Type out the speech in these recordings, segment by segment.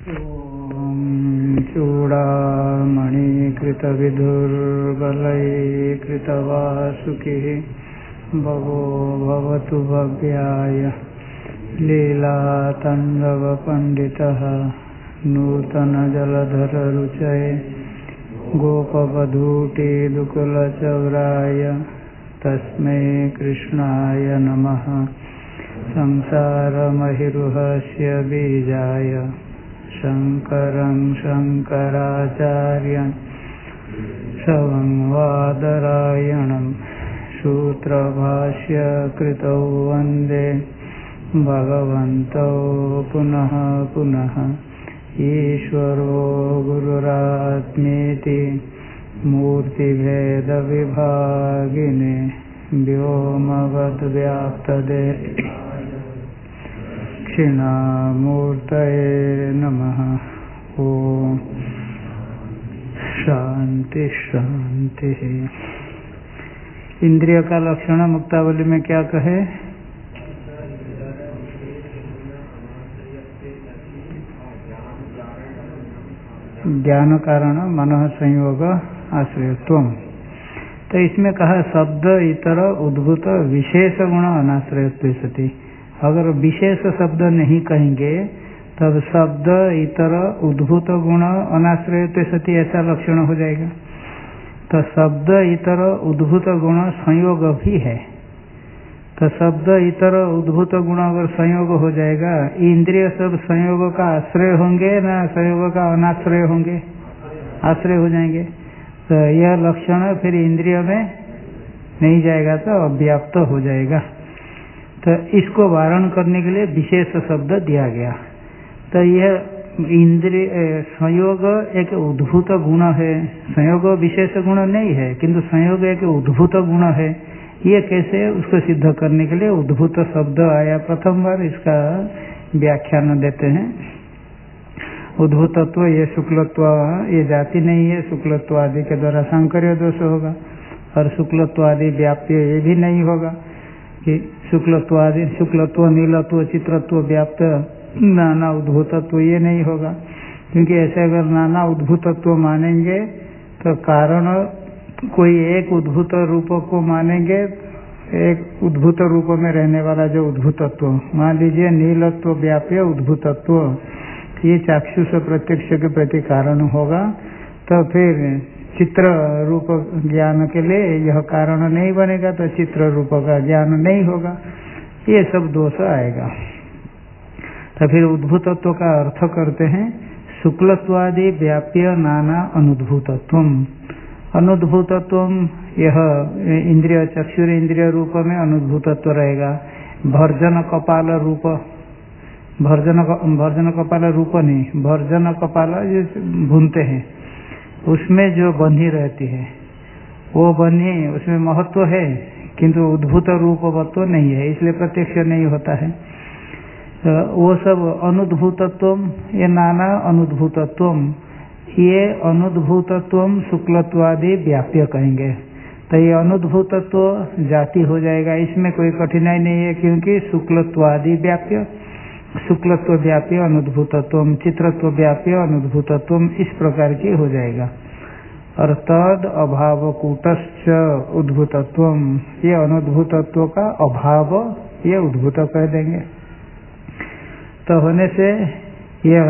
चूडामणिकृतविदुर्बलैकृतवासुकिः भवो भवतु भव्याय लीलाताण्डवपण्डितः नूतनजलधररुचये गोपवधूटिदुकुलचौराय तस्मै कृष्णाय नमः। संसारमहिरुहस्य बीजाय शङ्करं शङ्कराचार्यं सवङ्वादरायणं सूत्रभाष्य कृतौ वन्दे भगवन्तौ पुनः पुनः। ईश्वरो गुरुरात्मेति मूर्तिभेदविभागिने व्योमवद्व्याप्तदेहाय दक्षिणामूर्तये नमः। ओम शांति शांति। इंद्रिय का लक्षण मुक्तावली में क्या कहे? ज्ञान कारण मनः संयोग आश्रयत्वम्। तो इसमें कहा शब्द इतर उद्भूत विशेष गुण अनाश्रयत्व सति। अगर विशेष शब्द नहीं कहेंगे तब शब्द इतर उद्भूत गुण अनाश्रयत्व सति ऐसा लक्षण हो जाएगा। तो शब्द इतर उद्भूत गुण संयोग भी है। तो शब्द इतर उद्भूत गुण अगर संयोग हो जाएगा, इंद्रिय सब संयोग का आश्रय होंगे ना संयोग का अनाश्रय होंगे? आश्रय हो जाएंगे। तो यह लक्षण फिर इंद्रिय में नहीं जाएगा तो अव्याप्त हो जाएगा। तो इसको वारण करने के लिए विशेष शब्द दिया गया। तो यह इंद्रिय संयोग एक उद्भूत गुण है, संयोग विशेष गुण नहीं है, किंतु संयोग एक उद्भूत गुण है। ये कैसे, उसको सिद्ध करने के लिए उद्भूत शब्द आया प्रथम बार। इसका व्याख्यान देते हैं। उद्भूतत्व ये शुक्लत्व ये जाति नहीं है, शुक्लत्व आदि के द्वारा सांकर्य दोष होगा। और शुक्लत्व आदि व्याप्य ये भी नहीं होगा कि शुक्लत्व आदि शुक्लत्व नीलत्व चित्रत्व व्याप्त नाना उद्भूतत्व ये नहीं होगा। क्योंकि ऐसे अगर नाना उद्भूतत्व मानेंगे तो कारण कोई एक उद्भूत रूप को मानेंगे, एक उद्भूत रूप में रहने वाला जो उद्भूतत्व, मान लीजिए नीलत्व व्याप्य उद्भूतत्व, ये चाक्षुष प्रत्यक्ष के प्रति कारण होगा। तो फिर चित्र रूप ज्ञान के लिए यह कारण नहीं बनेगा, तो चित्र रूप का ज्ञान नहीं होगा। ये सब दोष आएगा। तो फिर उद्भूतत्व का अर्थ करते हैं शुक्लत्वादि व्याप्य नाना अनुद्भूतत्वम। अनुद्भूतत्वम यह इंद्रिय चक्षुर इंद्रिय रूप में अनुद्भूतत्व रहेगा। भर्जन कपाल रूप, भर्जन कपाल रूप नहीं, भर्जन कपाल जो भूनते हैं उसमें जो बन्ही रहती है वो बन्ही, उसमें महत्व है किंतु उद्भूत रूपवत्व नहीं है, इसलिए प्रत्यक्ष नहीं होता है। तो वो सब अनुद्भूतत्व, ये नाना अनुद्भूतत्व, ये अनुद्भूतत्व शुक्लत्वादि व्याप्य कहेंगे। तो ये अनुद्भूतत्व जाति हो जाएगा, इसमें कोई कठिनाई नहीं है। क्योंकि शुक्लत्वादि व्याप्य, शुक्लत्व व्याप्य अनुद्भूतत्व, चित्रत्व व्याप्य अनुद्भूतत्व, इस प्रकार की हो जाएगा। और तद अभावकूटश्च उद्भूतत्व, ये अनुद्भूतत्व का अभाव ये उद्भूत कह देंगे। तो होने से यह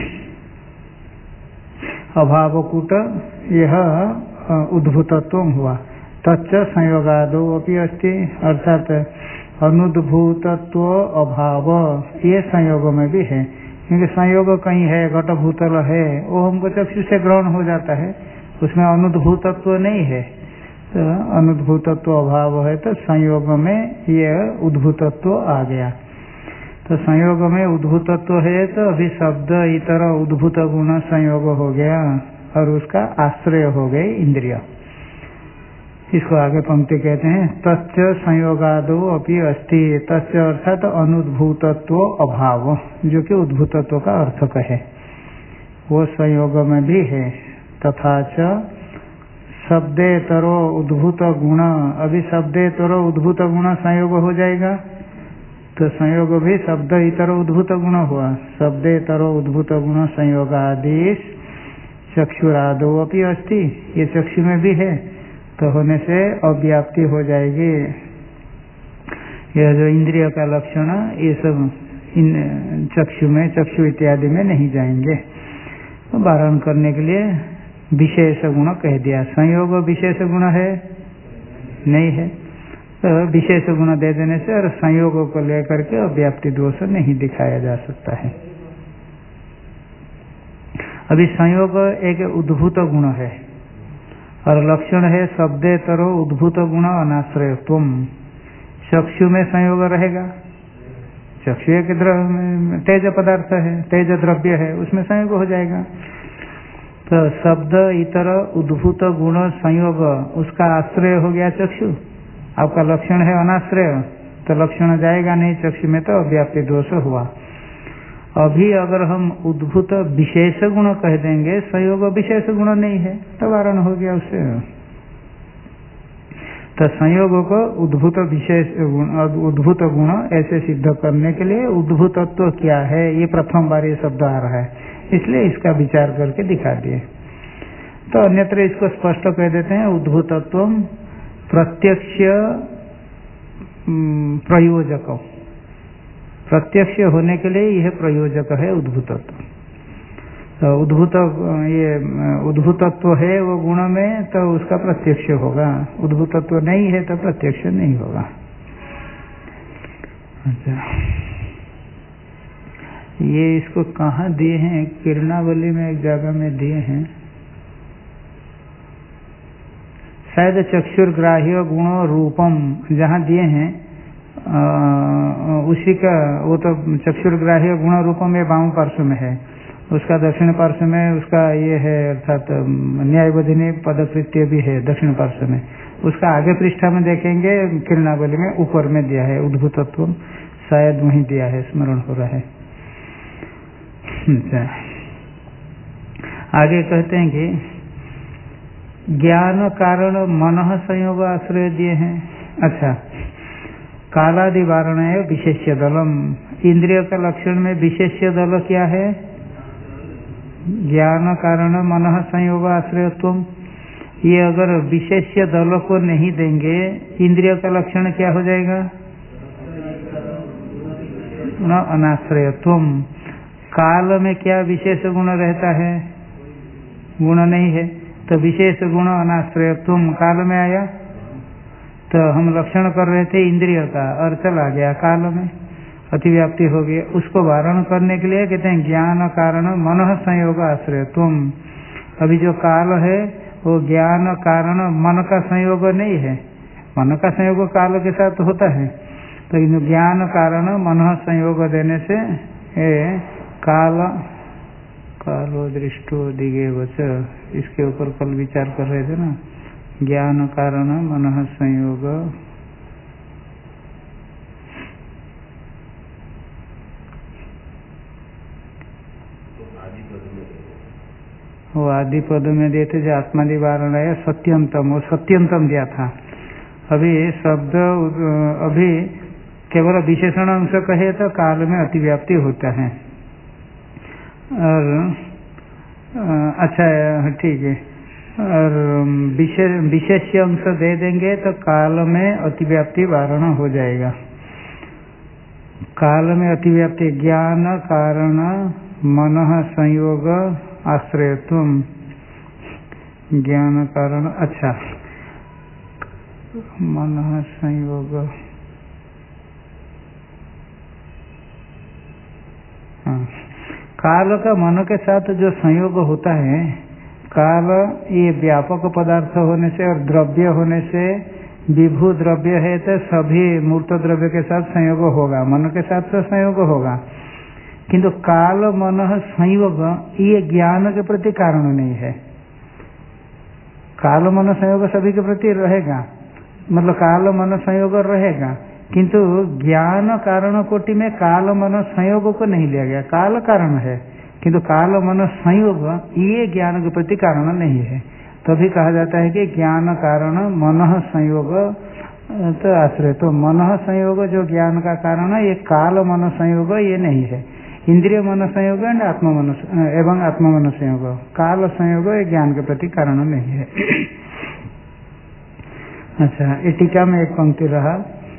अभावकूट यह उद्भूतत्व हुआ। तच्च संयोगादो अपि अस्ति, अर्थात अनुद्भूतत्व अभाव ये संयोग में भी है। क्योंकि संयोग कहीं है, घटभूतल है, वो हमको चक्षु से ग्रहण हो जाता है, उसमें अनुद्भूतत्व नहीं है। तो अनुद्भूतत्व अभाव है तो संयोग में ये उद्भूतत्व आ गया। तो संयोग में उद्भूतत्व है तो अभी शब्द इतर उद्भूत गुण संयोग हो गया और उसका आश्रय हो गए इंद्रिय। इसको आगे पंक्ति कहते हैं तच्च संयोगादो अपि अस्ति। तच्च अर्थात अनुद्भूतत्व अभाव, जो कि उद्भूतत्व का अर्थ कहे, वो संयोग में भी है। तथा च शब्देतरो उद्भूत गुण, अभी शब्देतरो उद्भूत गुण संयोग हो जाएगा तो संयोग भी शब्द इतर उद्भूत गुण हुआ। शब्द इतर उद्भूत गुण संयोग आदेश चक्षुरादो अपि अस्ति, ये चक्षु में भी है, तो होने से अव्याप्ति हो जाएगी। यह जो इंद्रिय का लक्षण ये सब इन चक्षु में, चक्षु इत्यादि में नहीं जाएंगे। तो वारण करने के लिए विशेष गुण कह दिया। संयोग विशेष गुण है नहीं है, तो विशेष गुण दे देने से और संयोग को लेकर के अव्याप्ति दोष नहीं दिखाया जा सकता है। अभी संयोग एक उद्भूत गुण है और लक्षण है शब्देतरो उद्भूत गुण अनाश्रयत्वम। चक्षु में संयोग रहेगा, चक्षु एक तेज पदार्थ है, तेज द्रव्य है, उसमें संयोग हो जाएगा। तो शब्द इतर उद्भूत गुण संयोग, उसका आश्रय हो गया चक्षु। आपका लक्षण है अनाश्रय, तो लक्षण जाएगा नहीं चक्षु में, तो अव्याप्ति दोष हुआ। अभी अगर हम उद्भूत विशेष गुण कह देंगे, संयोग विशेष गुण नहीं है, तो वारण हो गया उससे। तो संयोग को उद्भूत विशेष गुण, उद्भूत गुण ऐसे सिद्ध करने के लिए उद्भूतत्व क्या है, ये प्रथम बार ये शब्द आ रहा है, इसलिए इसका विचार करके दिखा दिए। तो अन्यत्र इसको स्पष्ट कह देते हैं, उद्भूतत्व प्रत्यक्ष प्रयोजक, प्रत्यक्ष होने के लिए यह प्रयोजक है उद्भूतत्व। तो उद्भूत, ये उद्भूतत्व है वो गुण में, तो उसका प्रत्यक्ष होगा। उद्भूतत्व नहीं है तो प्रत्यक्ष नहीं होगा। अच्छा, ये इसको कहाँ दिए हैं? किरणावली में एक जगह में दिए हैं शायद, चक्षुर्ग्राह्य गुण रूपम जहाँ दिए हैं उसी का, वो तो चक्षुर्ग्राह्य गुण रूपम ये बाम पार्श्व में है, उसका दक्षिण पार्श्व में उसका ये है, अर्थात न्यायबोधिनी पदकृत्य भी है दक्षिण पार्श्व में। उसका आगे पृष्ठा में देखेंगे, किरणावली में ऊपर में दिया है उद्भूतत्व, शायद वहीं दिया है, स्मरण हो रहा है। आगे कहते हैं कि ज्ञान कारण मन संयोग आश्रय दिए हैं। अच्छा, कालादि वारण है विशेष्य दलम। इंद्रिय का लक्षण में विशेष्य दल क्या है? ज्ञान कारण मन संयोग आश्रयत्व। ये अगर विशेष्य दल को नहीं देंगे, इंद्रिय का लक्षण क्या हो जाएगा? न अनाश्रयत्व। काल में क्या विशेष गुण रहता है? गुण नहीं है, तो विशेष गुण अनाश्रयत्व काल में आया। तो हम लक्षण कर रहे थे इंद्रिय का और चला गया काल में, अतिव्याप्ति हो गई। उसको वारण करने के लिए कहते हैं ज्ञान कारण मन संयोग आश्रयत्व। अभी जो काल है वो ज्ञान कारण मन का संयोग नहीं है, मन का संयोग काल के साथ होता है। तो ज्ञान कारण मन संयोग देने से काल कालो दृष्टो दिगे वच, इसके ऊपर कल विचार कर रहे थे ना। ज्ञान कारण मन संयोग, वो आदि पद में दिए थे जो आत्मादि वारण है सत्यंतम, वो सत्यंतम दिया था। अभी शब्द, अभी केवल विशेषण अंश कहे तो काल में अतिव्याप्ति होता है। और अच्छा ठीक है, और विशेष अंश दे देंगे तो काल में अतिव्याप्ति वारण हो जाएगा। काल में अतिव्याप्ति ज्ञान कारण मन संयोग आश्रयत्व, ज्ञान कारण, अच्छा मन संयोग, हाँ, काल का मन के साथ जो संयोग होता है, काल ये व्यापक पदार्थ होने से और द्रव्य होने से, विभू द्रव्य है तो सभी मूर्त द्रव्य के साथ संयोग होगा, मन के साथ तो संयोग होगा। किंतु काल मन संयोग ये ज्ञान के प्रति कारण नहीं है। काल मन संयोग सभी के प्रति रहेगा, मतलब काल मन संयोग रहेगा, किंतु ज्ञान कारण कोटि में काल मन संयोग को नहीं लिया गया। काल कारण है किंतु काल मन संयोग ये ज्ञान के प्रति कारण नहीं है। तभी कहा जाता है कि ज्ञान कारण मन संयोग तो आश्रय तो मन संयोग जो ज्ञान का कारण है, ये काल मन संयोग ये नहीं है। इंद्रिय मन संयोग एंड आत्मा मन एवं आत्मा मन संयोग, काल संयोग ये ज्ञान के प्रति कारण नहीं है। अच्छा, ये टीका में एक पंक्ति रहा,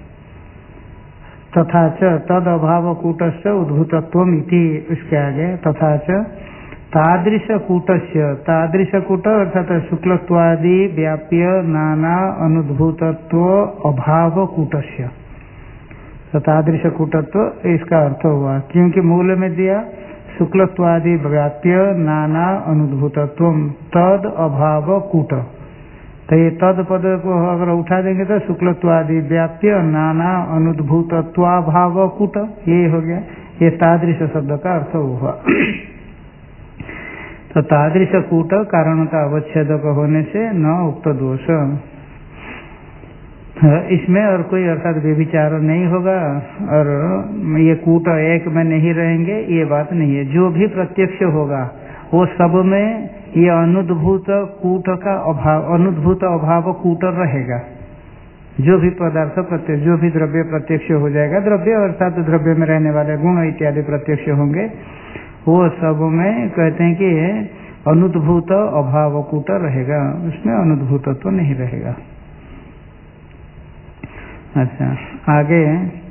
तथा च तद अभाव कूटस्य उद्भूतत्वम इति, उसके आगे तथा च तादृश कूटस्य, तादृश कूट अर्थात शुक्लत्वादि व्याप्य नाना अनुद्भूतत्व अभाव कूटस्य, तो तादृश कूटत्व इसका अर्थ हुआ, क्योंकि मूल में दिया शुक्लत्वादि व्याप्य नाना अनुद्भूतत्व तद अभाव कूट, तो ये तद पद को अगर उठा देंगे तो शुक्लत्वादि व्याप्य नाना अनुद्भूतत्वाभाव कूट, ये हो गया। ये तादृश शब्द का अर्थ हुआ। तो तादृश कूट कारणता अवच्छेदक होने से न उक्त दोष, इसमें और कोई अर्थात व्यभिचार नहीं होगा, और ये कूट एक में नहीं रहेंगे ये बात नहीं है। जो भी प्रत्यक्ष होगा वो सब में ये अनुद्भूत कूट का अभाव, अनुद्भूत अभाव कूट रहेगा। जो भी पदार्थ प्रत्यक्ष, जो भी द्रव्य प्रत्यक्ष हो जाएगा, द्रव्य अर्थात द्रव्य में रहने वाले गुण इत्यादि प्रत्यक्ष होंगे, वो सब में कहते हैं कि अनुद्भूत अभाव कूट रहेगा, उसमें अनुद्भूत तो नहीं रहेगा। अच्छा, आगे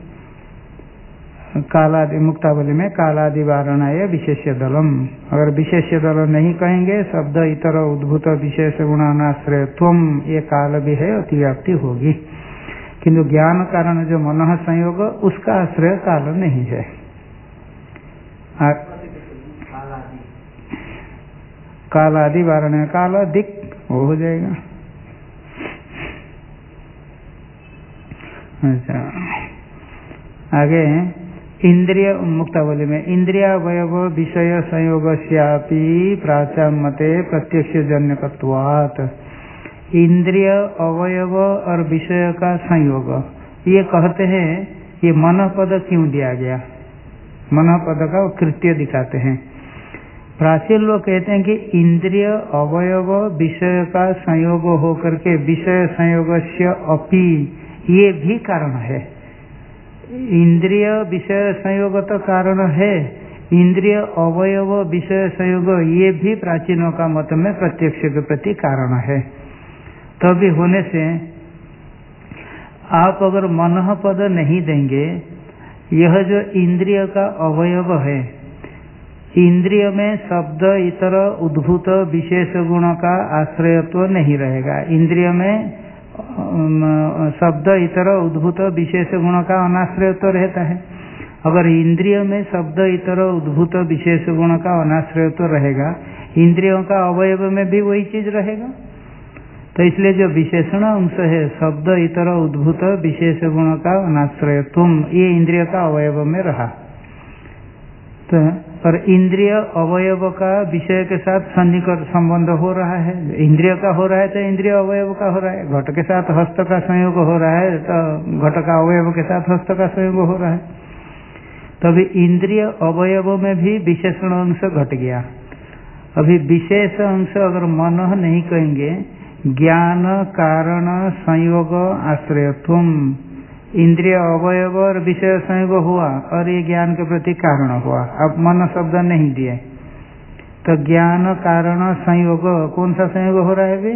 कालादि मुक्तावली में कालादि वारणाय विशेष्य दलम, अगर विशेष्य दल नहीं कहेंगे, शब्द इतर उद्भूत विशेष गुणानाश्रय त्वम, ये काल भी है, अतिव्याप्ति होगी। किंतु ज्ञान कारण जो मन संयोग, उसका आश्रय काल नहीं है। कालादि वारण, काल दिक वो हो जाएगा। अच्छा, आगे इंद्रिय मुक्तावली में इंद्रियावयव विषय संयोगस्यापि प्राचाम मते प्रत्यक्ष जन्यकत्वात्, इंद्रिय अवयव और विषय का संयोग, ये कहते हैं, ये मन पद क्यों दिया गया? मन पद का कृत्य दिखाते हैं। प्राचीन लोग कहते हैं कि इंद्रिय अवयव विषय का संयोग होकर के विषय संयोगस्य अपि, ये भी कारण है। इंद्रिय विषय संयोग तो कारण है, इंद्रिय अवयव विषय संयोग ये भी प्राचीनों का मत में प्रत्यक्ष के प्रति कारण है। तभी होने से आप अगर मन पद नहीं देंगे, यह जो इंद्रिय का अवयव है, इंद्रिय में शब्द इतर उद्भूत विशेष गुण का आश्रयत्व नहीं रहेगा। इंद्रिय में शब्द इतर उद्भूत विशेष गुण का अनाश्रयत्व रहता है। अगर इंद्रिय में शब्द इतर उद्भूत विशेष गुण का अनाश्रयत्व रहेगा, इंद्रियों का अवयव में भी वही चीज रहेगा। तो इसलिए जो विशेषण अंश है, शब्द इतर उद्भूत विशेष गुण का अनाश्रयत्व, ये इंद्रिय का अवयव में रहा। तो पर इंद्रिय अवयव का विषय के साथ सन्निकट संबंध हो रहा है, इंद्रिय का हो रहा है तो इंद्रिय अवयव का हो रहा है। घट के साथ हस्त का संयोग हो रहा है तो घट का अवयव के साथ हस्त का संयोग हो रहा है। तभी इंद्रिय अवयव में भी विशेषण अंश घट गया। अभी विशेष अंश अगर मन नहीं कहेंगे, ज्ञान कारण संयोग आश्रयत्वम, इंद्रिय अवयव और विषय संयोग हुआ और ये ज्ञान के प्रति कारण हुआ। अब मन शब्द नहीं दिए तो ज्ञान कारण संयोग, कौन सा संयोग हो रहा है अभी?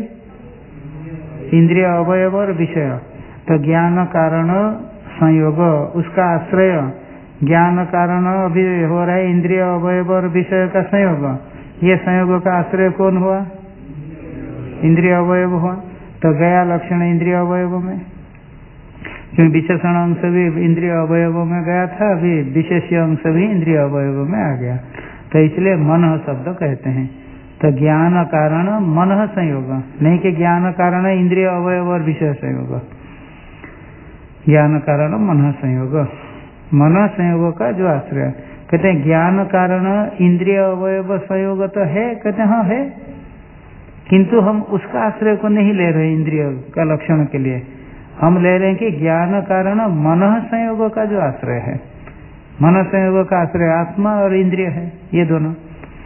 इंद्रिय अवयव और विषय। तो ज्ञान कारण संयोग, उसका आश्रय ज्ञान कारण अभी हो रहा है इंद्रिय अवयव और विषय का संयोग। ये संयोग का आश्रय कौन हुआ? इंद्रिय अवयव हुआ। तो गया लक्षण इंद्रिय अवयव में, क्योंकि विशेषण अंश भी इंद्रिय अवयव में गया था, अभी विशेष्य अंश भी इंद्रिय अवयव में आ गया। तो इसलिए मन शब्द कहते हैं। तो ज्ञान कारण मन संयोग, नहीं कि ज्ञान कारण इंद्रिय अवयव और विषय संयोग। ज्ञान कारण मन संयोग, मन संयोग का जो आश्रय, कहते हैं ज्ञान कारण इंद्रिय अवयव संयोग तो है, कहते हैं हाँ है, किंतु हम उसका आश्रय को नहीं ले रहे इंद्रिय का लक्षण के लिए। हम ले रहे हैं कि ज्ञान कारण मन संयोग का जो आश्रय है, मन संयोग का आश्रय आत्मा और इंद्रिय है, ये दोनों।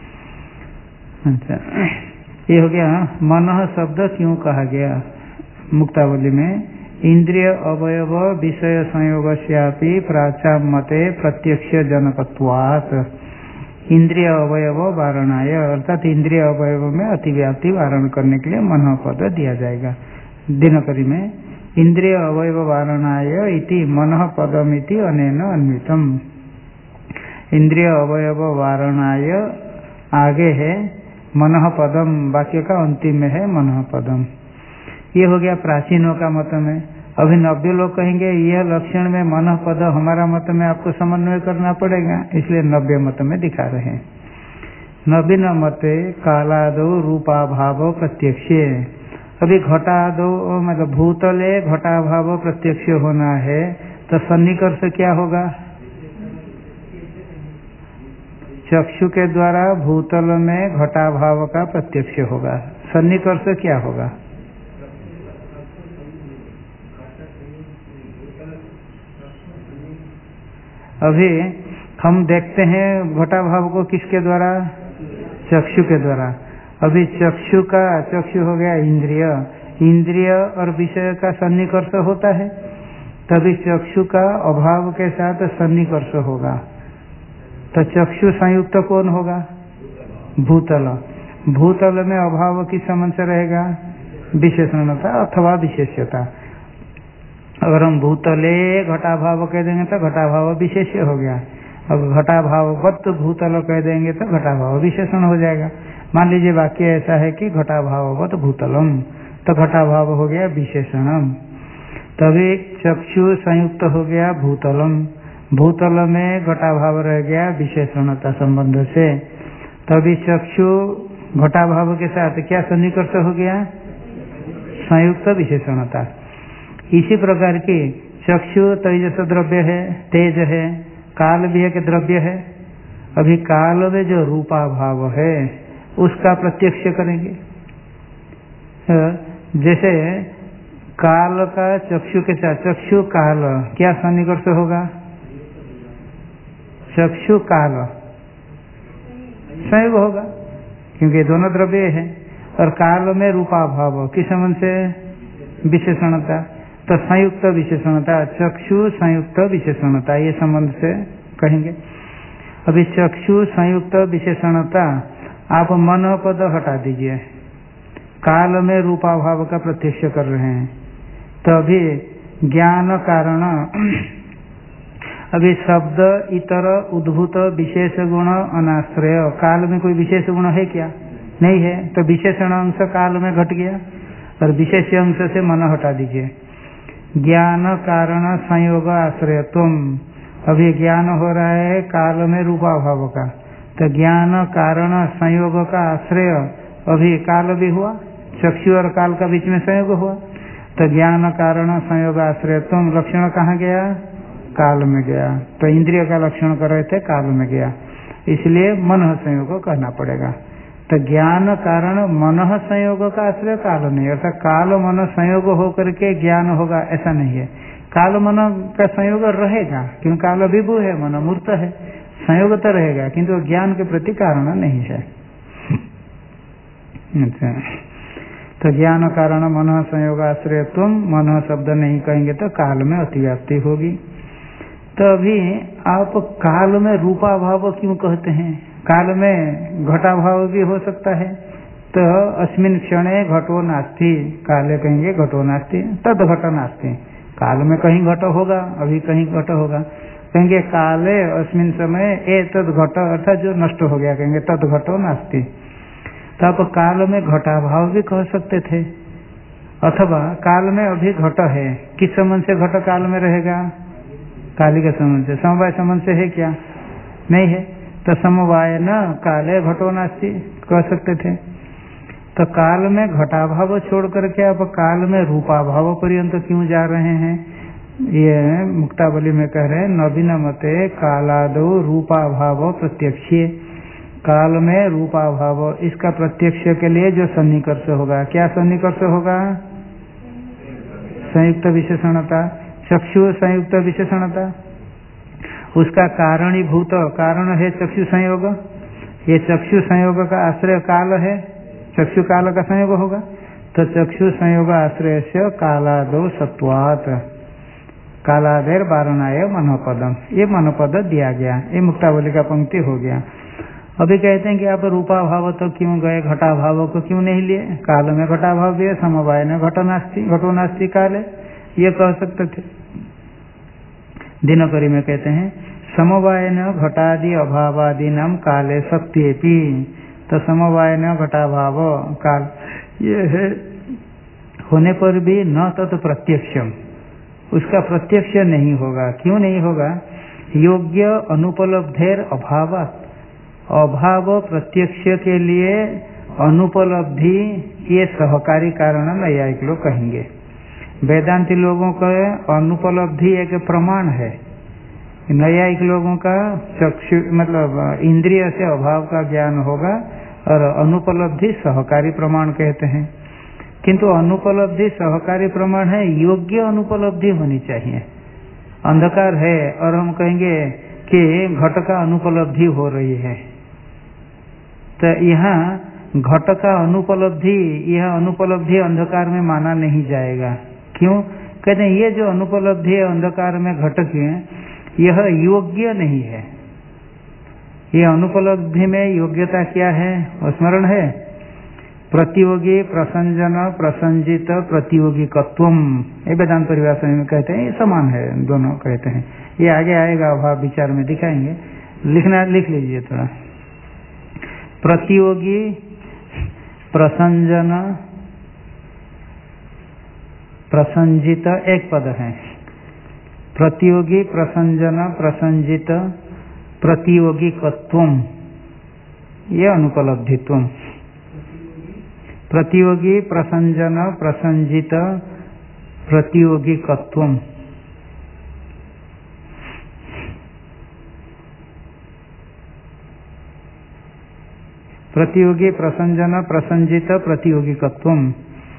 अच्छा, ये हो गया मन शब्द क्यों कहा गया मुक्तावली में। इंद्रिय अवयव विषय संयोगस्यापि प्राचामते प्रत्यक्ष जनकत्वात्। इंद्रिय अवयव वारणाय अर्थात इंद्रिय अवयव में अतिव्याप्ति वारण करने के लिए मन पद दिया जाएगा। दिनकरी में इंद्रिय अवयव वारणाय इति मन पदमिति अनेन अन्वितम। इंद्रिय अवयव वारणाय आगे है मन पदम, वाक्य का अंतिम में है मन पदम। ये हो गया प्राचीनों का मत में। अभी नव्य लोग कहेंगे यह लक्षण में मन पद हमारा मत में आपको समन्वय करना पड़ेगा, इसलिए नव्य मत में दिखा रहे हैं। नवीन मते कालादो रूपाभाव प्रत्यक्ष। अभी घटादो मतलब भूतले घटाभाव प्रत्यक्ष होना है तो सन्निकर्ष क्या होगा? चक्षु के द्वारा भूतल में घटाभाव का प्रत्यक्ष होगा। सन्निकर्ष क्या होगा? अभी हम देखते हैं घटाभाव को किसके द्वारा? चक्षु के द्वारा। अभी चक्षु हो गया इंद्रिय, इंद्रिय और विषय का सन्निकर्ष होता है, तभी चक्षु का अभाव के साथ सन्निकर्ष होगा। तो चक्षु संयुक्त कौन होगा? भूतल। भूतल में अभाव किस संबंध से रहेगा? विशेषणता अथवा विशेष्यता। अगर हम भूतले घटाभाव कह देंगे तो घटाभाव विशेष्य हो गया। अब घटाभाववत् भूतल कह देंगे तो घटाभाव विशेषण हो जाएगा। मान लीजिए वाक्य ऐसा है कि घटाभाववत् भूतलम, तो घटाभाव हो गया विशेषणम। तभी चक्षु संयुक्त हो गया भूतलम, भूतल में घटाभाव रह गया विशेषणता संबंध से। तभी चक्षु घटाभाव के साथ क्या सन्निकर्ष हो गया? संयुक्त विशेषणता। इसी प्रकार की चक्षु तेजस द्रव्य है, तेज है, काल भी एक द्रव्य है। अभी काल में जो रूपाभाव है उसका प्रत्यक्ष करेंगे। जैसे काल का चक्षु के साथ, चक्षु काल क्या सन्निकर्ष होगा? चक्षु काल संयोग होगा क्योंकि दोनों द्रव्य है। और काल में रूपाभाव किस संबंध से? विशेषणता। तो संयुक्त विशेषणता, चक्षु संयुक्त विशेषणता, ये संबंध से कहेंगे। अभी चक्षु संयुक्त विशेषणता आप मन पद हटा दीजिए, काल में रूपाभाव का प्रत्यक्ष कर रहे हैं। तो अभी ज्ञान कारण, अभी शब्द इतर उद्भूत विशेष गुण अनाश्रय, काल में कोई विशेष गुण है क्या? नहीं है। तो विशेषण अंश काल में घट गया और विशेष अंश से मन हटा दीजिए। ज्ञान कारण संयोग आश्रयत्वम, अभी ज्ञान हो रहा है काल में रूपाभाव का, तो ज्ञान कारण संयोग का आश्रय अभी काल भी हुआ, चक्षु और काल का बीच में संयोग हुआ। तो ज्ञान कारण संयोग आश्रयत्वम लक्षण कहाँ गया? काल में गया। तो इंद्रिय का लक्षण कर रहे थे, काल में गया, इसलिए मन संयोग कहना पड़ेगा। तो ज्ञान कारण मन संयोग का आश्रय काल नहीं, अर्थात काल मन संयोग होकर के ज्ञान होगा ऐसा नहीं है। काल मन का संयोग रहेगा क्योंकि काल विभु है, मन मूर्त है, संयोग तो रहेगा किंतु ज्ञान के प्रति कारण नहीं है। अच्छा, तो ज्ञान कारण मन संयोग आश्रय तुम मन शब्द नहीं कहेंगे तो काल में अतिव्याप्ति होगी। तो अभी आप काल में रूपाभाव क्यों कहते हैं? काल में घटाभाव भी हो सकता है। तो अस्मिन् क्षणे घटो नास्ति, काले कहेंगे घटो नास्ति, तद घट नास्ति। काल में कहीं घट होगा, अभी कहीं घट होगा, कहेंगे काले अस्मिन् समय ए तद घट, अर्थात जो नष्ट हो गया, कहेंगे तद घटो नास्ति। तो आप काल में घटाभाव भी कह सकते थे, अथवा काल में अभी घट है, किस संबंध से घट काल में रहेगा? काली के संबंध से। समवाय संबंध से है क्या? नहीं है। तो समवाय न काले घटो नास्ति कह सकते थे। तो काल में घटाभाव छोड़ करके आप काल में रूपाभाव पर्यंत क्यों जा रहे हैं? ये मुक्तावली में कह रहे हैं, नवीन मते कालादो रूपाभाव प्रत्यक्ष, काल में रूपाभाव इसका प्रत्यक्ष के लिए जो सन्निकर्ष होगा, क्या सन्निकर्ष होगा? संयुक्त विशेषणता, चक्षु संयुक्त विशेषणता, उसका कारणीभूत कारण है चक्षु संयोग। ये चक्षु संयोग का आश्रय काल है, चक्षु काल का संयोग होगा। तो चक्षु संयोग आश्रय से कालादो सत्वात, कालादेर वारणाय मनोपदम, ये मनोपद दिया गया। ये मुक्तावली का पंक्ति हो गया। अभी कहते हैं कि आप रूपा भाव तो क्यों गए, घटा भाव को क्यों नहीं लिए? काल में घटा भाव भी है, समवाय में घटो नास्ति काले, ये कह सकते थे। दिनकरी में कहते हैं समवाय न घटादि अभावादि नाम काले सत्येपि, तो समवाय न घटा भाव काल ये है, होने पर भी न तत् प्रत्यक्षम, उसका प्रत्यक्ष नहीं होगा। क्यों नहीं होगा? योग्य अनुपलब्धेर अभावात्, अभाव प्रत्यक्ष के लिए अनुपलब्धि ये सहकारी कारण नैयायिक लोग कहेंगे। वेदांती लोगों का अनुपलब्धि एक प्रमाण है, नैयायिक लोगों का चक्षु मतलब इंद्रिय से अभाव का ज्ञान होगा और अनुपलब्धि सहकारी प्रमाण कहते हैं। किंतु अनुपलब्धि सहकारी प्रमाण है, योग्य अनुपलब्धि होनी चाहिए। अंधकार है और हम कहेंगे कि घट का अनुपलब्धि हो रही है, तो यहाँ घट का अनुपलब्धि, यह अनुपलब्धि अंधकार में माना नहीं जाएगा। क्यों? कहते हैं ये जो अनुपलब्धि है अंधकार में घट की, यह योग्य नहीं है। यह अनुपलब्धि में योग्यता क्या है? स्मरण है? प्रतियोगी प्रसंजन प्रसंजित प्रतियोगिकत्वम, ये वेदांत परिभाषा में कहते हैं, ये समान है, दोनों कहते हैं। ये आगे आएगा, अभाव विचार में दिखाएंगे। लिख लीजिए थोड़ा। प्रतियोगी प्रसंजन प्रसंजित एक पद है। प्रतियोगी प्रसंजन प्रसंजित प्रतियोगिकत्वम, ये अनुपलब्धित्वम। प्रतियोगी प्रसंजन प्रसंजित प्रतियोगिकत्वम, प्रतियोगी प्रसंजन प्रसंजित प्रतियोगिकत्वम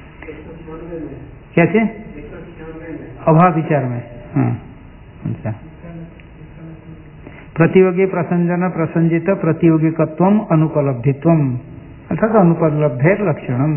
कैसे? अभाव विचार में। हाँ, अच्छा। प्रतियोगी प्रसंजन प्रसंजित प्रतियोगिकत्वम अनुपलब्धित्वम, अर्थात अनुपलब्धेर लक्षणम।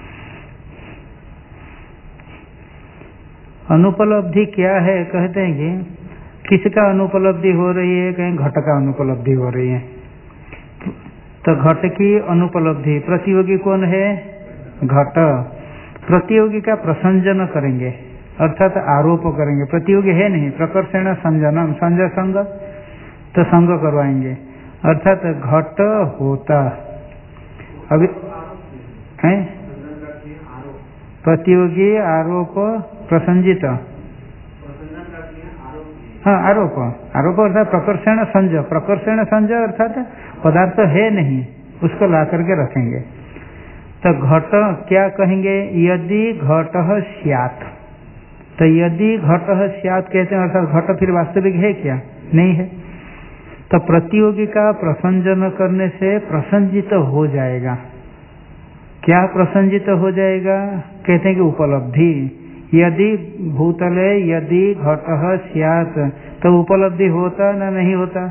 अनुपलब्धि क्या है? कहते हैं कि किसका अनुपलब्धि हो रही है? कहीं घट का अनुपलब्धि हो रही है, तो घट की अनुपलब्धि। प्रतियोगी कौन है? घट। प्रतियोगी का प्रसंजन करेंगे, अर्थात आरोप करेंगे। प्रतियोगी है नहीं, प्रकर्षण संजनम, संजय संग, तो संग करवाएंगे, अर्थात घट होता। अभी है प्रतियोगी आरोप प्रसंजित, हाँ आरोप, आरोप अर्थात प्रकर्षण संज, प्रकर्षण संज अर्थात पदार्थ है नहीं, उसको ला करके रखेंगे। तो घट क्या कहेंगे? यदि घट स्यात्, तो यदि घट स्यात् कहते हैं, अर्थात घट फिर वास्तविक है क्या? नहीं है। तो प्रतियोगी का प्रसंजन करने से प्रसंजित हो जाएगा। क्या प्रसंजित हो जाएगा? कहते हैं कि उपलब्धि। यदि भूतले यदि घट स्यात्, तो उपलब्धि होता ना नहीं होता?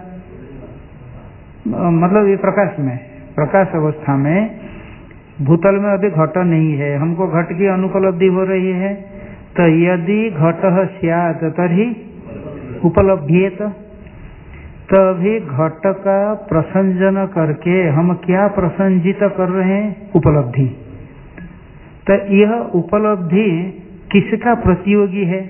मतलब ये प्रकाश में, प्रकाश अवस्था में भूतल में अभी घट नहीं है, हमको घट की अनुपलब्धि हो रही है। तो यदि घट स्यात् तर्हि उपलब्धियेत, तो अभी घट का प्रसंजन करके हम क्या प्रसंजित कर रहे हैं? उपलब्धि। तो यह उपलब्धि किसका प्रतियोगी है?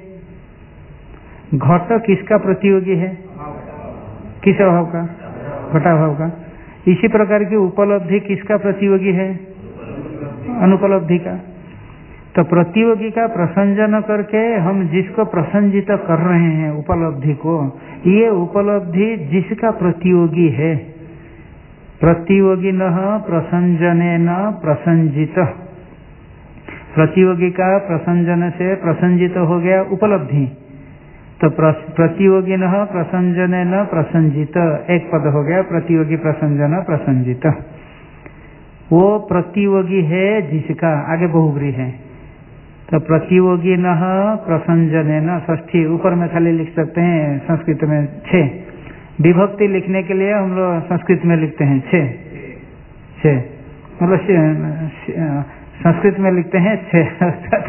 घट किसका प्रतियोगी है? किस अभाव का? घटाभाव का। इसी प्रकार की उपलब्धि किसका प्रतियोगी है? अनुपलब्धि का। तो प्रतियोगी का प्रसंजन करके हम जिसको प्रसंजित कर रहे हैं उपलब्धि को, ये उपलब्धि जिसका प्रतियोगी है। प्रतियोगी न प्रसंजने न प्रसंजित, प्रतियोगी का प्रसंजन से प्रसंजित हो गया उपलब्धि। तो प्रतियोगी न प्रसंजने न प्रसंजित, एक पद हो गया, प्रतियोगी प्रसंजन प्रसंजित। वो प्रतियोगी है जिसका, आगे बहुब्री है, तो प्रतियोगी न प्रसंजने न, षष्ठी ऊपर में खाली लिख सकते हैं, संस्कृत में 6। विभक्ति लिखने के लिए हम लोग संस्कृत में लिखते हैं 6, मतलब संस्कृत में लिखते हैं 6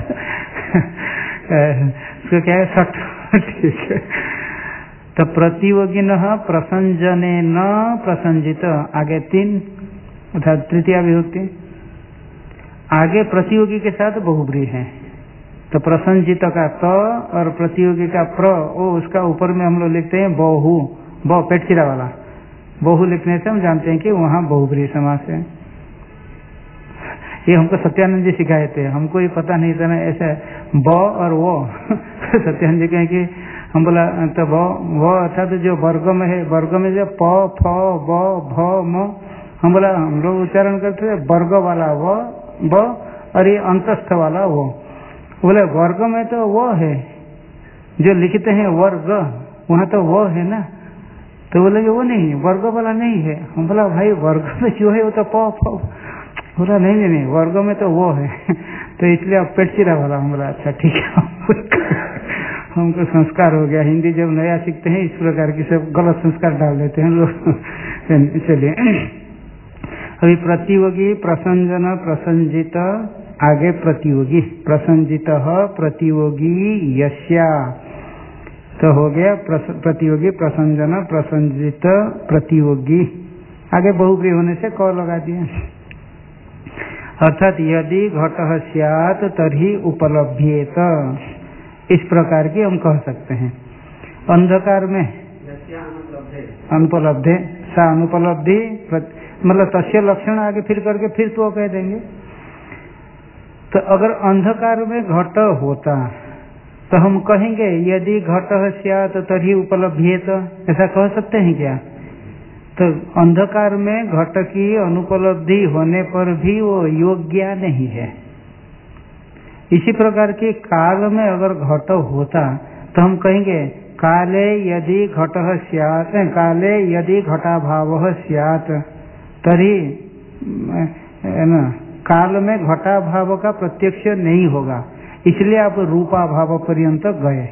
इसको क्या है 60। ठीक है, तो प्रतियोगिन प्रसंजने न प्रसंजित, आगे 3 अर्थात तृतीया विभक्ति, आगे प्रतियोगी के साथ बहुब्री है। तो प्रसंजित का त और प्रतियोगी का प्र, वो उसका ऊपर में हम लोग लिखते हैं बहु, ब पेट चिरा वाला बहु लिखने से हम जानते हैं कि वहाँ बहुब्री समास है। ये हमको सत्यानंद जी सिखाए थे, हमको ये पता नहीं था ना ऐसा ब और वो सत्यानंद जी कहें कि हम बोला तो वो अर्थात जो वर्ग में है, वर्ग में जो प फ ब भ म, हम बोला हम लोग उच्चारण करते थे वर्ग वाला वो ब और ये अंतस्थ वाला वो। बोले वर्ग में तो वो है जो लिखते हैं वर्ग, वहाँ तो वो है ना। तो बोले वो नहीं, वर्ग वाला नहीं है। हम बोला भाई वर्ग में जो है वो तो प फ, बोला नहीं वर्ग में तो वो है तो इसलिए आप पेट चिरा वाला। हम बोला अच्छा ठीक है, हमको संस्कार हो गया। हिंदी जब नया सीखते हैं इस प्रकार की सब गलत संस्कार डाल देते हैं लोग। चलिए अभी प्रतियोगी प्रसंजन प्रसंजित, आगे प्रतियोगी प्रसंजित प्रतियोगी यस्या, तो हो गया प्रतियोगी प्रसंजन प्रसंजित प्रतियोगी, आगे बहुब्री होने से क लगा दिया। अर्थात यदि घटः स्यात् तर्हि उपलभ्येत, इस प्रकार की हम कह सकते हैं। अंधकार में अनुपलब्धे, सा अनुपलब्धि मतलब तस्य लक्षण आगे फिर करके फिर तो कह देंगे। तो अगर अंधकार में घट होता तो हम कहेंगे यदि घटः स्यात् तर्हि उपलभ्येत, ऐसा कह सकते हैं क्या? तो अंधकार में घट की अनुपलब्धि होने पर भी वो योग्य नहीं है। इसी प्रकार की काल में अगर घट होता तो हम कहेंगे काले यदि घटः स्यात्, काले यदि घटाभावः स्यात् तर्हि ना, काल में घटाभाव का प्रत्यक्ष नहीं होगा, इसलिए आप रूपाभाव पर्यंत गए।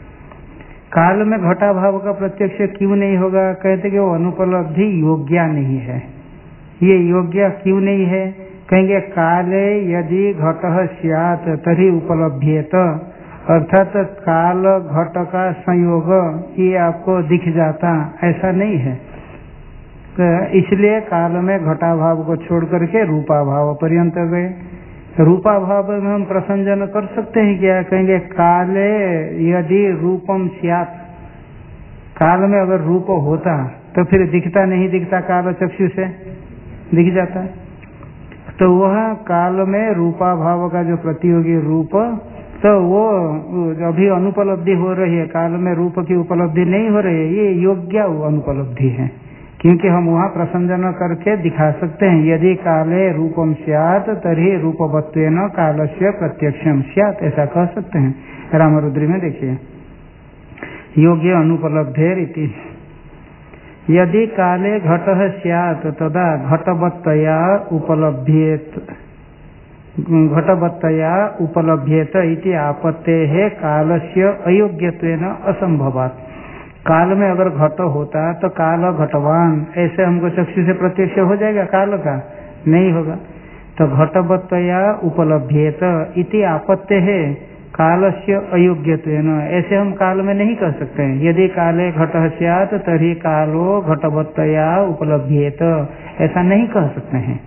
काल में घटाभाव का प्रत्यक्ष क्यों नहीं होगा? कहते कि वो अनुपलब्धि योग्य नहीं है। ये योग्य क्यों नहीं है? कहेंगे काले यदि घटः स्यात् तर्हि उपलभ्येत, अर्थात काल घट का संयोग ये आपको दिख जाता, ऐसा नहीं है। इसलिए काल में घटाभाव को छोड़ करके रूपाभाव पर्यंत गए। रूपाभाव में हम प्रसंजन कर सकते हैं क्या? कहेंगे काले यदि रूपम स्यात्, काल में अगर रूप होता तो फिर दिखता नहीं दिखता, काल चक्षु से दिख जाता। तो वह काल में रूपाभाव का जो प्रतियोगी रूप, तो वो अभी अनुपलब्धि हो रही है, काल में रूप की उपलब्धि नहीं हो रही है, ये योग्य अनुपलब्धि है। क्योंकि हम वहाँ प्रसंजन करके दिखा सकते हैं यदि काले रूपम स्यात् तर्हि रूपवत्वेन कालस्य प्रत्यक्षम स्यात्, ऐसा कह सकते हैं। रामरुद्री में देखिए योग्य अनुपलब्धेर इति, यदि काले घटः स्यात् तदा घटवत्तया उपलभ्येत, घटवत्तया उपलभ्येत इति आपत्तेः कालस्य अयोग्यत्वेन असंभवात्। काल में अगर घट होता तो काल घटवान ऐसे हमको चक्षु से प्रत्यक्ष हो जाएगा, काल का नहीं होगा। तो घटवत्तया उपलभ्येत इति आपत्तेः कालस्य अयोग्यत्वेन, ऐसे हम काल में नहीं कर सकते हैं। यदि काले घटः स्यात् तर्हि कालो घटवत्तया उपलभ्येत, ऐसा नहीं कह सकते हैं।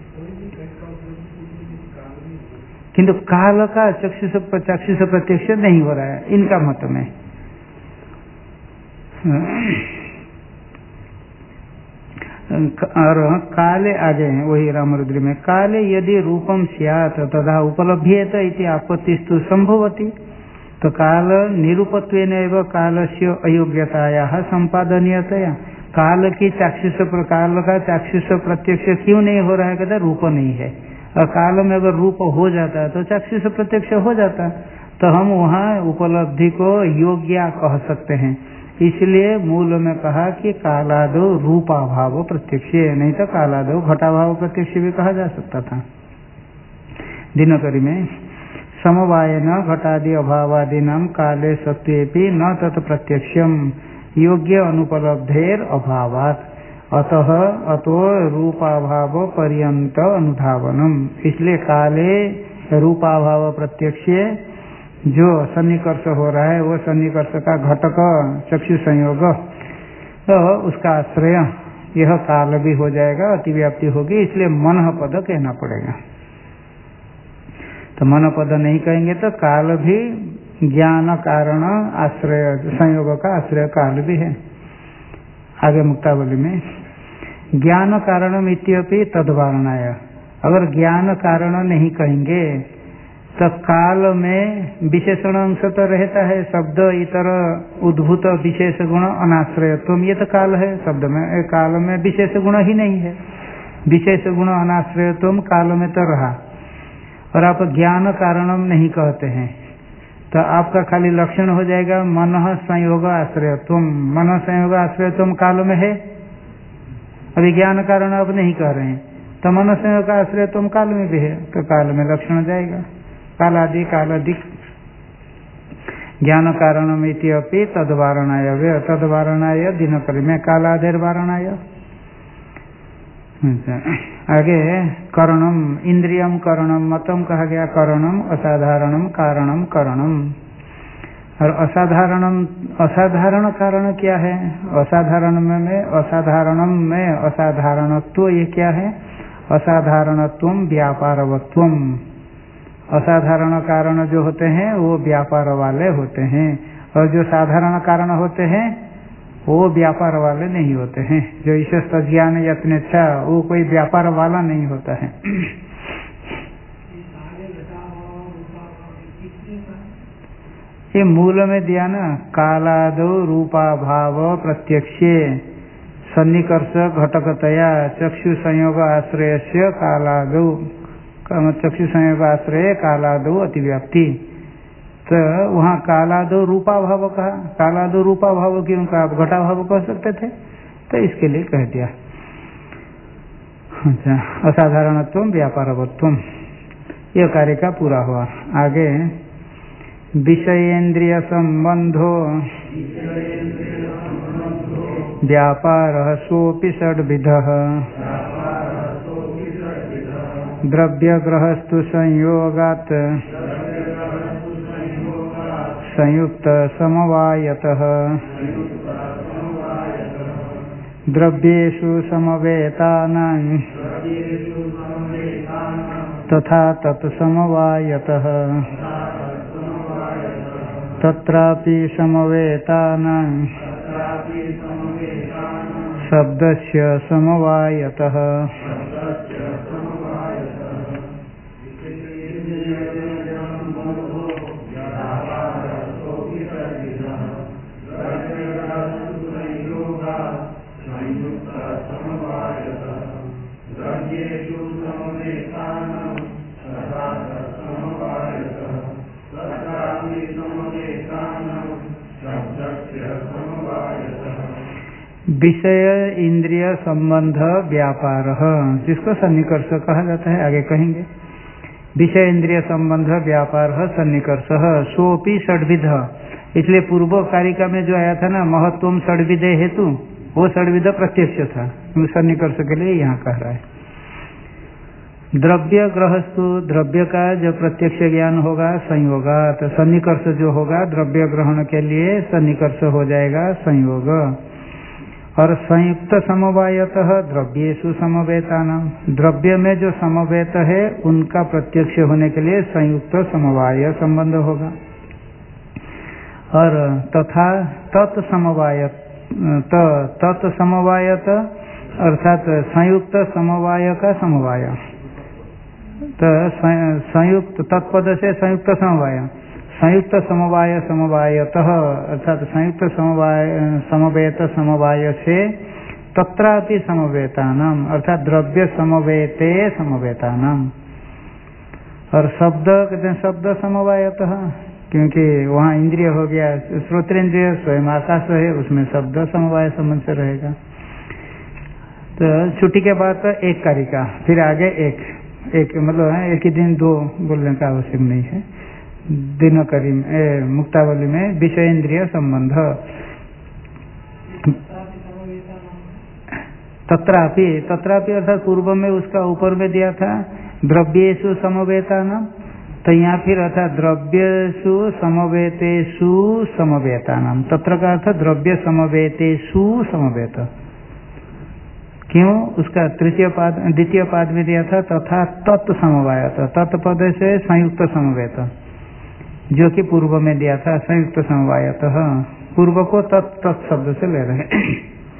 किंतु काल का चक्षु से प्रत्यक्ष नहीं हो रहा है इनका मत में। और काले आगे हैं वही रामरुद्री में, काले यदि रूपम स्यात् तदा उपलभ्येत इति आपत्तिस्तु संभवति। तो काल निरूपत्वेन एव कालस्य अयोग्यतायाः संपादनीयतया, काल की चाक्षुष काल का चाक्षुष प्रत्यक्ष क्यों नहीं हो रहा है? कहते रूप नहीं है। और काल में अगर रूप हो जाता है तो चाक्षुष प्रत्यक्ष हो जाता, तो हम वहाँ उपलब्धि को योग्य कह सकते हैं। इसलिए मूल में कहा कि कालादो रूपाभाव प्रत्यक्ष, नहीं तो कालादो घटाभाव प्रत्यक्ष भी कहा जा सकता था। दिनकरी में समवायेन घटादि अभावादीनां काले सत्वेपि न तत् प्रत्यक्षम योग्य अनुपलब्धेर अभावात्। अतः अतो रूपाभाव पर्यंत अनुधावनम, इसलिए काले रूपाभाव प्रत्यक्ष जो सन्निकर्ष हो रहा है वो सन्निकर्ष का घटक चक्षु संयोग, तो उसका आश्रय यह काल भी हो जाएगा, अतिव्याप्ति होगी, इसलिए मन पद कहना पड़ेगा। तो मन पद नहीं कहेंगे तो काल भी ज्ञान कारण आश्रय संयोग का आश्रय काल भी है। आगे मुक्तावली में ज्ञान कारणम इत्यपि तद्वारणाय, अगर ज्ञान कारण नहीं कहेंगे तो काल में विशेषण अंश तो रहता है, शब्द इतर उद्भूत विशेष गुण अनाश्रयत्व, ये तो काल है, शब्द में काल में विशेष गुण ही नहीं है, विशेष गुण अनाश्रयत्व काल में तो रहा, और आप ज्ञान कारणम नहीं कहते हैं तो आपका खाली लक्षण हो जाएगा मन संयोग आश्रयत्व, मन संयोग आश्रयत्व काल में है, अभी ज्ञान कारण अब नहीं कह रहे हैं, तो मन संयोग आश्रयत्व काल में भी है, तो काल में लक्षण हो जाएगा कालादि कालादिक। ज्ञान कारणम इत्यपि तद्वारणाय, वे तद्वारणाय दिनकरी में कालादेर वारणाय। आगे करणम इंद्रियम करणम मतम कहा गया, करणम असाधारणम कारणम करणम, और असाधारण कारण क्या है, असाधारण में असाधारणम में असाधारणत्व, ये क्या है, असाधारणत्व व्यापारवत्वम, असाधारण कारण जो होते हैं वो व्यापार वाले होते हैं, और जो साधारण कारण होते हैं वो व्यापार वाले नहीं होते हैं। जो ईश्वर ज्ञान यत्न अच्छा वो कोई व्यापार वाला नहीं होता है। ये मूल में दिया ना, कालादो रूपाभाव प्रत्यक्षे सन्निकर्ष घटकतया चक्षु संयोग आश्रय से कालादो, चक्षु संयोग आश्रय कालादो अतिव्याप्ति, तो वहाँ कालादो रूपाभाव कहा, कालादो रूपाभाव क्यों कहा, आप घटाभाव कह सकते थे, तो इसके लिए कह दिया। अच्छा, असाधारणत्व व्यापारवत्व, यह कार्य का पूरा हुआ। आगे विषयेन्द्रिय संबंधो व्यापार सोपि षड्विधः द्रव्यग्रहस्तु संयोगात् संयुक्त समवायतः द्रव्येषु समवेतानां तथा तत्समवायतः तत्रापि समवेतानां शब्दस्य समवायतः। विषय इंद्रिय संबंध व्यापार, जिसको सन्निकर्ष कहा जाता है, आगे कहेंगे। विषय इंद्रिय संबंध व्यापार सन्निकर्ष सोपि षड्विध, इसलिए पूर्व कारिका में जो आया था ना महत्वम षड्विधे हेतु, वो षड्विध प्रत्यक्ष था, सन्निकर्ष के लिए यहाँ कह रहा है। द्रव्य ग्रहस्तु, द्रव्य का जो प्रत्यक्ष ज्ञान होगा संयोगा, तो सन्निकर्ष जो होगा द्रव्य ग्रहण के लिए सन्निकर्ष हो जाएगा संयोग, और संयुक्त समवायतः द्रव्येषु समवेतानां, द्रव्य में जो समवेत है उनका प्रत्यक्ष होने के लिए संयुक्त समवाय संबंध होगा, और तथा तत्समवायत, तत्समवायत अर्थात संयुक्त समवाय का समवाय, तो संयुक्त तत्पद से संयुक्त समवाय, संयुक्त समवाय समवायतः अर्थात संयुक्त समवाय समवेत समवाय से तत्रापि समवेतानाम अर्थात द्रव्य समवेते समवेतानाम, और शब्द कहते हैं शब्द समवायतः, क्योंकि वहाँ इंद्रिय हो गया श्रोत्रेंद्रिय, स्वयं आकाश है, उसमें शब्द समवाय संबंध से रहेगा। तो छुट्टी के बाद तो एक कारिका, फिर आगे एक मतलब है, एक ही दिन दो बोलने का आवश्यक नहीं है। दिनकरी मुक्तावली में विषय इंद्रिय संबंध, तत्रापि अर्थात पूर्व में उसका ऊपर में दिया था द्रव्येषु समवेतानाम, तो यहाँ फिर अर्थात द्रव्येषु समवेतेषु समवेतानाम, तत्र का अर्थ द्रव्य समवेतेषु समवेत। क्यों? उसका द्वितीय पाद में दिया था तथा तत् समवायत, तत्पद से संयुक्त समवेत, जो कि पूर्व में दिया था संयुक्त समवायत। पूर्व को तत् शब्द से ले रहे हैं।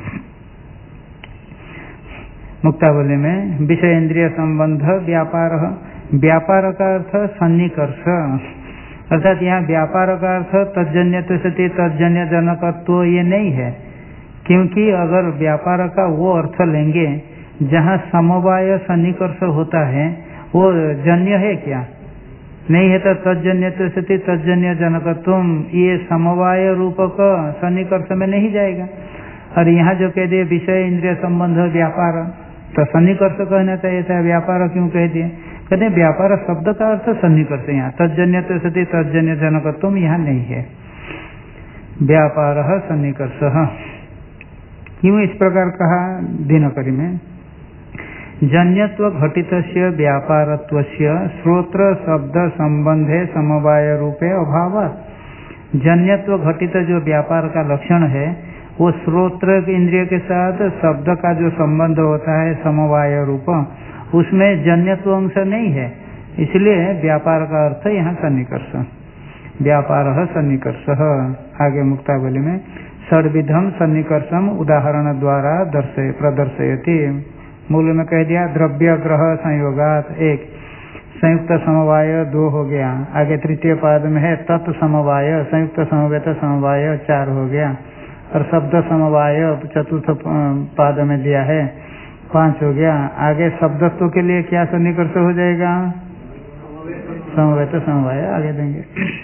मुक्तावली में विषय इंद्रिय संबंध व्यापार, व्यापार का अर्थ सन्निकर्ष, अर्थात यहाँ व्यापार का अर्थ तज्जन्य सती तज्जन्य जनकत्व ये नहीं है, क्योंकि अगर व्यापार का वो अर्थ लेंगे जहाँ समवाय सन्निकर्ष होता है वो जन्य है क्या? नहीं है, तो तज्जन्य सती तज्जन्य जनकत्व ये समवाय रूपक सन्निकर्ष में नहीं जाएगा। और यहाँ जो कह दिए विषय इंद्रिय संबंध व्यापार, तो सन्निकर्ष कहना चाहिए था, व्यापार क्यों कह दिए? कहते हैं व्यापार शब्द का अर्थ सन्निकर्ष, यहाँ तज्जन्य सती तज्जन्य जनकत्व यहाँ नहीं है, व्यापार सन्निकर्ष। क्यों इस प्रकार कहा? दिनकरी में जन्यत्व घटितस्य व्यापारत्वस्य श्रोत्र शब्द संबंधे समवाय रूपे अभावात्, जन्यत्व घटित जो व्यापार का लक्षण है वो श्रोत्र इंद्रिय के साथ शब्द का जो संबंध होता है समवाय रूप, उसमें जन्यत्व अंश नहीं है, इसलिए व्यापार का अर्थ यहाँ सन्निकर्ष, व्यापार सन्निकर्ष। आगे मुक्तावली में षड्विधम सन्निकर्षम उदाहरण द्वारा प्रदर्शयति, मूल में कह दिया द्रव्य ग्रह संयोगात, एक संयुक्त समवाय 2 हो गया। आगे तृतीय पाद में है तत् समवाय संयुक्त समवेत समवाय 4 हो गया, और शब्द समवाय चतुर्थ पाद में दिया है 5 हो गया। आगे शब्दत्व के लिए क्या सन्निकर्ष हो जाएगा? समवेत समवाय आगे देंगे।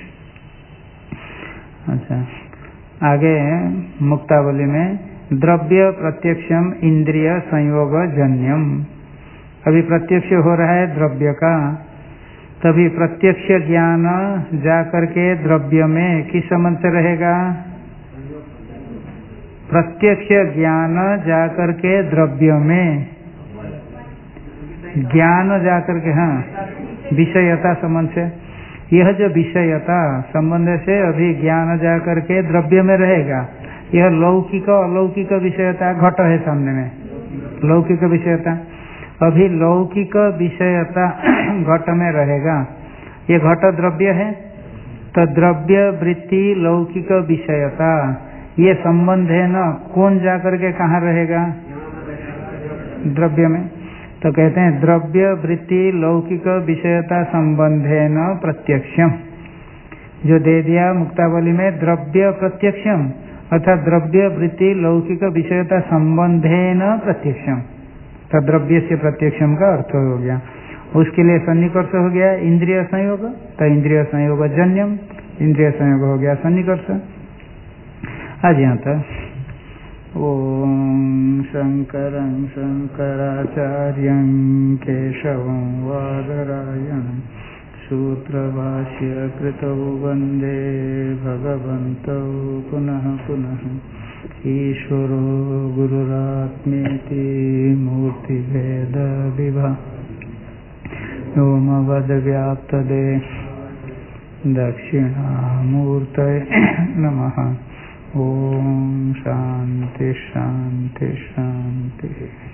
अच्छा, आगे मुक्तावली में द्रव्य प्रत्यक्षम इंद्रिय संयोग जन्यम, अभी प्रत्यक्ष हो रहा है द्रव्य का, तभी प्रत्यक्ष ज्ञान जाकर के द्रव्य में किस संबंध से रहेगा? प्रत्यक्ष ज्ञान जाकर के द्रव्य में, ज्ञान जाकर के, हाँ विषयता संबंध से, यह जो विषयता संबंध से अभी ज्ञान जाकर के द्रव्य में रहेगा। यह लौकिक अलौकिक विषयता घट है सामने में, लौकिक विषयता, अभी लौकिक विषयता घट में रहेगा। ये घट द्रव्य है, तो द्रव्य वृत्ति लौकिक विषयता ये संबंध है ना, कौन जाकर के कहाँ रहेगा? द्रव्य में। तो कहते हैं द्रव्य वृत्ति लौकिक विषयता संबंधेन प्रत्यक्षम, जो दे दिया मुक्तावली में द्रव्य प्रत्यक्षम, अर्थात द्रव्य वृत्ति लौकिक विषयता संबंधेन प्रत्यक्षम, तो द्रव्य से प्रत्यक्षम का अर्थ हो गया। उसके लिए सन्निकर्ष हो गया इंद्रिय संयोग, तो इंद्रिय संयोग जन्यम, इंद्रिय संयोग हो गया सन्निकर्ष। आज यहाँ तक। ओम शंकरं शंकराचार्यं केशवं वादरायणं सूत्रभाष्य कृतौ वन्दे भगवन्तौ पुनः पुनः। ईश्वरो गुरुरात्मेति मूर्तिभेद विभाग व्योमवद्व्याप्तदे दक्षिणामूर्तये नमः। ओम शांति शांति शांति।